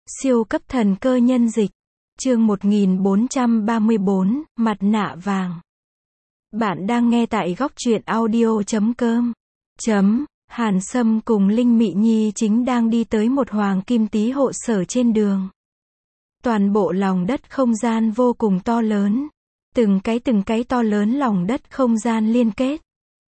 Siêu cấp thần cơ nhân dịch. Chương 1434, mặt nạ vàng. Bạn đang nghe tại góc truyện audio.com. Hàn Sâm cùng Linh Mị Nhi chính đang đi tới một hoàng kim tý hộ sở trên đường. Toàn bộ lòng đất không gian vô cùng to lớn. Từng cái to lớn lòng đất không gian liên kết.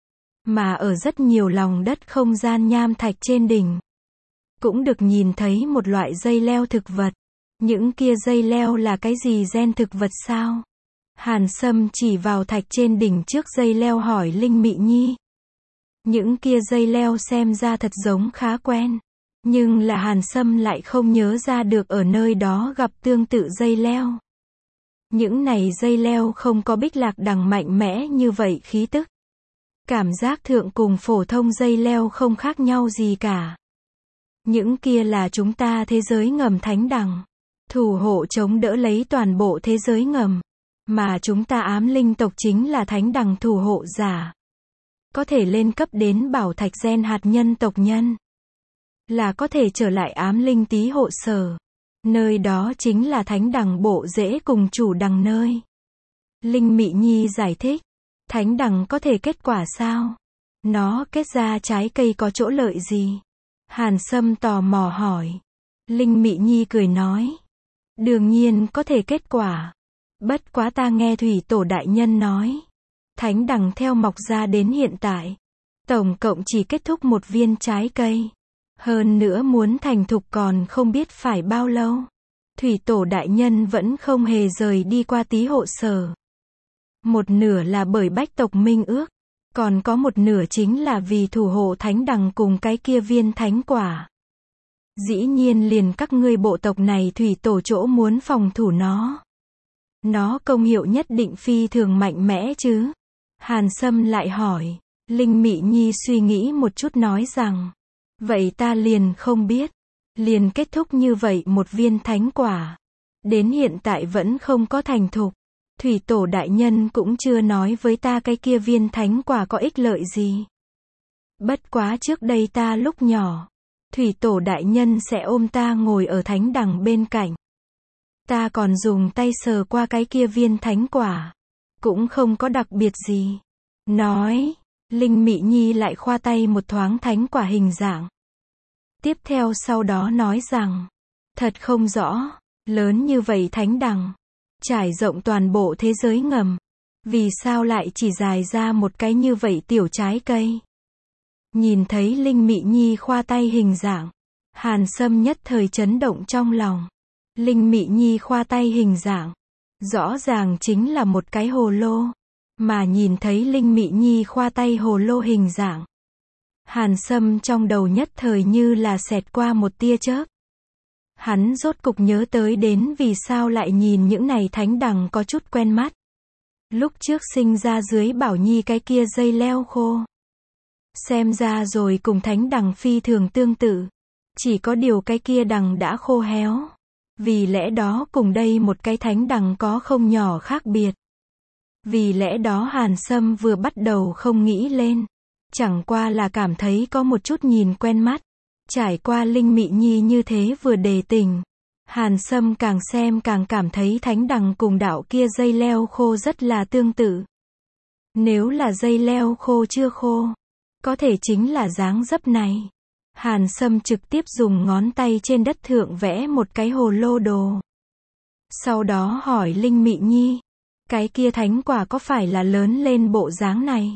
Mà ở rất nhiều lòng đất không gian nham thạch trên đỉnh, cũng được nhìn thấy một loại dây leo thực vật. Những kia dây leo là cái gì, gen thực vật sao? Hàn Sâm chỉ vào thạch trên đỉnh trước dây leo hỏi Linh Mị Nhi. Những kia dây leo xem ra thật giống khá quen. Nhưng là Hàn Sâm lại không nhớ ra được ở nơi đó gặp tương tự dây leo. Những này dây leo không có bích lạc đằng mạnh mẽ như vậy khí tức. Cảm giác thượng cùng phổ thông dây leo không khác nhau gì cả. Những kia là chúng ta thế giới ngầm thánh đằng. Thủ hộ chống đỡ lấy toàn bộ thế giới ngầm. Mà chúng ta ám linh tộc chính là thánh đằng thủ hộ giả. Có thể lên cấp đến bảo thạch gen hạt nhân tộc nhân. Là có thể trở lại ám linh tý hộ sở. Nơi đó chính là thánh đằng bộ rễ cùng chủ đằng nơi. Linh Mị Nhi giải thích. Thánh đằng có thể kết quả sao? Nó kết ra trái cây có chỗ lợi gì? Hàn Sâm tò mò hỏi. Linh Mị Nhi cười nói. Đương nhiên có thể kết quả. Bất quá ta nghe Thủy Tổ đại nhân nói. Thánh đằng theo mọc ra đến hiện tại. Tổng cộng chỉ kết thúc một viên trái cây. Hơn nữa muốn thành thục còn không biết phải bao lâu. Thủy Tổ đại nhân vẫn không hề rời đi qua tý hộ sở. Một nửa là bởi bách tộc minh ước. Còn có một nửa chính là vì thủ hộ thánh đằng cùng cái kia viên thánh quả. Dĩ nhiên liền các ngươi bộ tộc này Thủy Tổ chỗ muốn phòng thủ nó. Nó công hiệu nhất định phi thường mạnh mẽ chứ? Hàn Sâm lại hỏi. Linh Mị Nhi suy nghĩ một chút nói rằng. Vậy ta liền không biết. Liền kết thúc như vậy một viên thánh quả. Đến hiện tại vẫn không có thành thục. Thủy Tổ đại nhân cũng chưa nói với ta cái kia viên thánh quả có ích lợi gì. Bất quá trước đây ta lúc nhỏ, Thủy Tổ đại nhân sẽ ôm ta ngồi ở thánh đằng bên cạnh. Ta còn dùng tay sờ qua cái kia viên thánh quả. Cũng không có đặc biệt gì. Nói, Linh Mị Nhi lại khoa tay một thoáng thánh quả hình dạng. Tiếp theo sau đó nói rằng, thật không rõ, lớn như vậy thánh đằng. Trải rộng toàn bộ thế giới ngầm. Vì sao lại chỉ dài ra một cái như vậy tiểu trái cây? Nhìn thấy Linh Mị Nhi khoa tay hình dạng. Hàn Sâm nhất thời chấn động trong lòng. Linh Mị Nhi khoa tay hình dạng. Rõ ràng chính là một cái hồ lô. Mà nhìn thấy Linh Mị Nhi khoa tay hồ lô hình dạng. Hàn Sâm trong đầu nhất thời như là xẹt qua một tia chớp. Hắn rốt cục nhớ tới đến vì sao lại nhìn những này thánh đằng có chút quen mắt. Lúc trước sinh ra dưới Bảo Nhi cái kia dây leo khô. Xem ra rồi cùng thánh đằng phi thường tương tự. Chỉ có điều cái kia đằng đã khô héo. Vì lẽ đó cùng đây một cái thánh đằng có không nhỏ khác biệt. Vì lẽ đó Hàn Sâm vừa bắt đầu không nghĩ lên. Chẳng qua là cảm thấy có một chút nhìn quen mắt. Trải qua Linh Mị Nhi như thế vừa đề tình. Hàn Sâm càng xem càng cảm thấy thánh đằng cùng đạo kia dây leo khô rất là tương tự. Nếu là dây leo khô chưa khô, có thể chính là dáng dấp này. Hàn Sâm trực tiếp dùng ngón tay trên đất thượng vẽ một cái hồ lô đồ. Sau đó hỏi Linh Mị Nhi, cái kia thánh quả có phải là lớn lên bộ dáng này?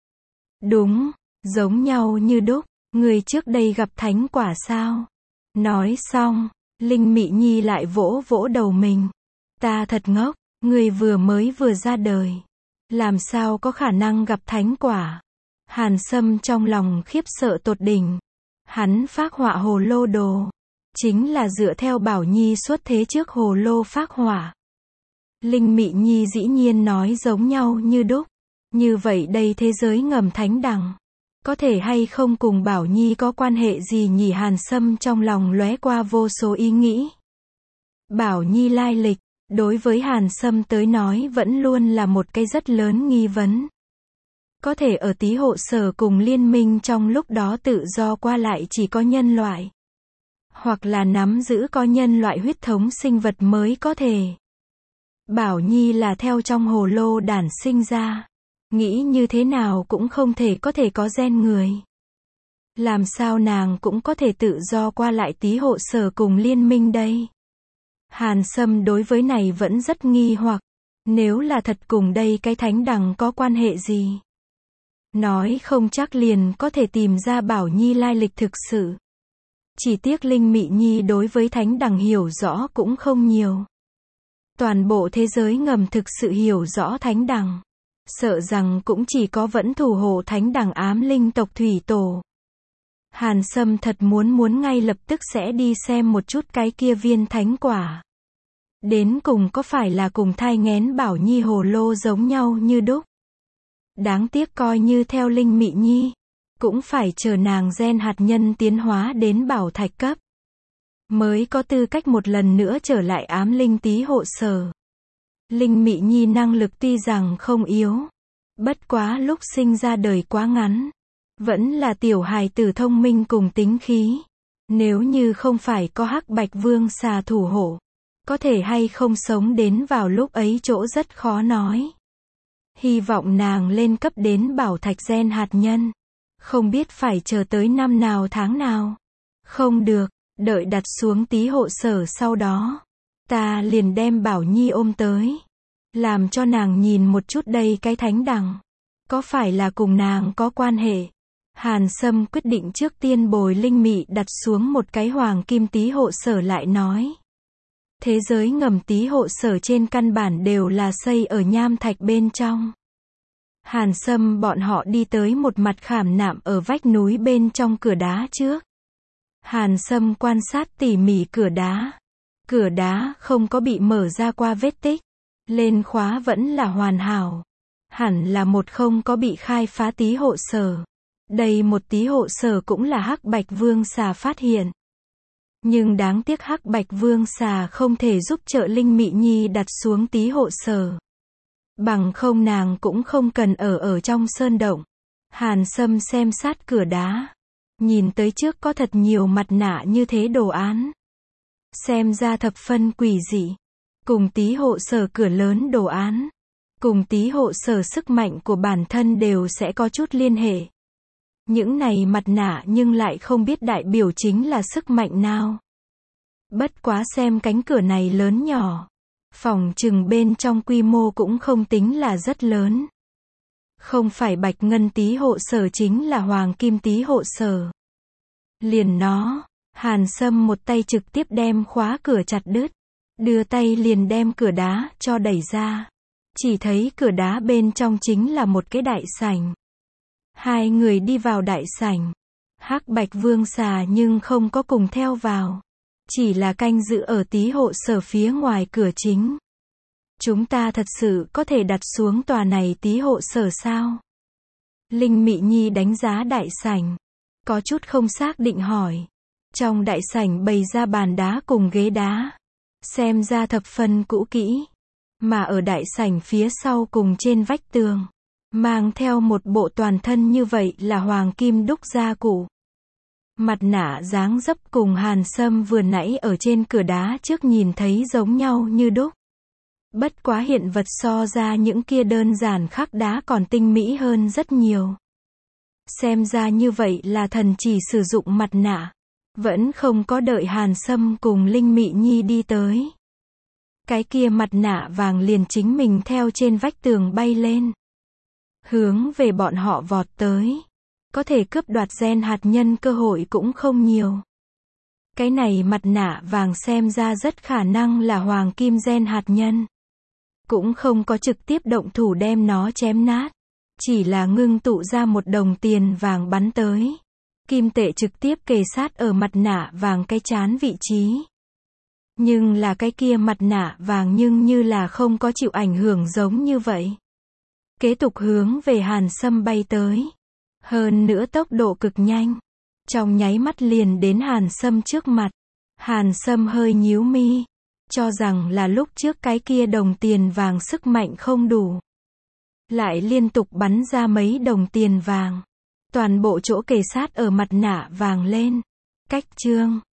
Đúng, giống nhau như đúc. Người trước đây gặp thánh quả sao? Nói xong, Linh Mị Nhi lại vỗ vỗ đầu mình. Ta thật ngốc, người vừa ra đời. Làm sao có khả năng gặp thánh quả? Hàn Sâm trong lòng khiếp sợ tột đỉnh. Hắn phác họa hồ lô đồ. Chính là dựa theo Bảo Nhi xuất thế trước hồ lô phác họa. Linh Mị Nhi dĩ nhiên nói giống nhau như đúc. Như vậy đây thế giới ngầm thánh đằng. Có thể hay không cùng Bảo Nhi có quan hệ gì nhỉ? Hàn Sâm trong lòng lóe qua vô số ý nghĩ. Bảo Nhi lai lịch, đối với Hàn Sâm tới nói vẫn luôn là một cái rất lớn nghi vấn. Có thể ở tý hộ sở cùng liên minh trong lúc đó tự do qua lại chỉ có nhân loại. hoặc là nắm giữ có nhân loại huyết thống sinh vật mới có thể. Bảo Nhi là theo trong hồ lô đản sinh ra. Nghĩ như thế nào cũng không thể có gen người. Làm sao nàng cũng có thể tự do qua lại Tý Hộ Sở cùng liên minh đây? Hàn Sâm đối với này vẫn rất nghi hoặc. Nếu là thật cùng đây cái thánh đằng có quan hệ gì? Nói không chắc liền có thể tìm ra Bảo Nhi lai lịch thực sự. Chỉ tiếc Linh Mị Nhi đối với thánh đằng hiểu rõ cũng không nhiều. Toàn bộ thế giới ngầm thực sự hiểu rõ thánh đằng. Sợ rằng cũng chỉ có vẫn thủ hộ thánh đằng ám linh tộc thủy tổ. Hàn Sâm thật muốn ngay lập tức sẽ đi xem một chút cái kia viên thánh quả. Đến cùng có phải là cùng thai nghén Bảo Nhi hồ lô giống nhau như đúc. Đáng tiếc coi như theo Linh Mị Nhi, cũng phải chờ nàng gen hạt nhân tiến hóa đến bảo thạch cấp, mới có tư cách một lần nữa trở lại ám linh Tý Hộ Sở. Linh Mị Nhi năng lực tuy rằng không yếu, bất quá lúc sinh ra đời quá ngắn, vẫn là tiểu hài tử thông minh cùng tính khí. Nếu như không phải có Hắc Bạch Vương xà thủ hộ, có thể hay không sống đến vào lúc ấy chỗ rất khó nói. Hy vọng nàng lên cấp đến bảo thạch gen hạt nhân. Không biết phải chờ tới năm nào tháng nào. Không được, đợi đặt xuống Tý Hộ Sở sau đó. Ta liền đem Bảo Nhi ôm tới. Làm cho nàng nhìn một chút đây cái thánh đằng. Có phải là cùng nàng có quan hệ? Hàn Sâm quyết định trước tiên bồi Linh Mị đặt xuống một cái hoàng kim Tý Hộ Sở lại nói. Thế giới ngầm Tý Hộ Sở trên căn bản đều là xây ở nham thạch bên trong. Hàn Sâm bọn họ đi tới một mặt khảm nạm ở vách núi bên trong cửa đá trước. Hàn Sâm quan sát tỉ mỉ cửa đá. Cửa đá không có bị mở ra qua vết tích. Lên khóa vẫn là hoàn hảo. Hẳn là một không có bị khai phá Tý Hộ Sở. Đây một Tý Hộ Sở cũng là Hắc Bạch Vương xà phát hiện. Nhưng đáng tiếc Hắc Bạch Vương xà không thể giúp trợ Linh Mị Nhi đặt xuống Tý Hộ Sở. Bằng không nàng cũng không cần ở trong sơn động. Hàn Sâm xem sát cửa đá. Nhìn tới trước có thật nhiều mặt nạ như thế đồ án. Xem ra thập phân quỷ dị. Cùng Tý Hộ Sở cửa lớn đồ án. Cùng Tý Hộ Sở sức mạnh của bản thân đều sẽ có chút liên hệ. Những này mặt nạ nhưng lại không biết đại biểu chính là sức mạnh nào. Bất quá xem cánh cửa này lớn nhỏ. Phòng chừng bên trong quy mô cũng không tính là rất lớn. Không phải Bạch Ngân Tý Hộ Sở chính là Hoàng Kim Tý Hộ Sở. Liền nó, Hàn Sâm một tay trực tiếp đem khóa cửa chặt đứt. Đưa tay liền đem cửa đá cho đẩy ra. Chỉ thấy cửa đá bên trong chính là một cái đại sảnh. Hai người đi vào đại sảnh. Hắc Bạch Vương xà nhưng không có cùng theo vào. Chỉ là canh giữ ở Tý Hộ Sở phía ngoài cửa chính. Chúng ta thật sự có thể đặt xuống tòa này Tý Hộ Sở sao? Linh Mị Nhi đánh giá đại sảnh. Có chút không xác định hỏi. Trong đại sảnh bày ra bàn đá cùng ghế đá. Xem ra thập phân cũ kỹ. Mà ở đại sảnh phía sau cùng trên vách tường. Mang theo một bộ toàn thân như vậy là hoàng kim đúc gia cụ. Mặt nạ dáng dấp cùng Hàn Sâm vừa nãy ở trên cửa đá trước nhìn thấy giống nhau như đúc. Bất quá hiện vật so ra những kia đơn giản khắc đá còn tinh mỹ hơn rất nhiều. Xem ra như vậy là thần chỉ sử dụng mặt nạ. Vẫn không có đợi Hàn Sâm cùng Linh Mị Nhi đi tới. Cái kia mặt nạ vàng liền chính mình theo trên vách tường bay lên. Hướng về bọn họ vọt tới. Có thể cướp đoạt gen hạt nhân cơ hội cũng không nhiều. Cái này mặt nạ vàng xem ra rất khả năng là hoàng kim gen hạt nhân. Cũng không có trực tiếp động thủ đem nó chém nát. Chỉ là ngưng tụ ra một đồng tiền vàng bắn tới. Kim tệ trực tiếp kề sát ở mặt nạ vàng cái trán vị trí. Nhưng là cái kia mặt nạ vàng nhưng như là không có chịu ảnh hưởng giống như vậy. Kế tục hướng về Hàn Sâm bay tới. Hơn nữa tốc độ cực nhanh. Trong nháy mắt liền đến Hàn Sâm trước mặt. Hàn Sâm hơi nhíu mi. Cho rằng là lúc trước cái kia đồng tiền vàng sức mạnh không đủ. Lại liên tục bắn ra mấy đồng tiền vàng. Toàn bộ chỗ kề sát ở mặt nạ vàng lên. Cách chương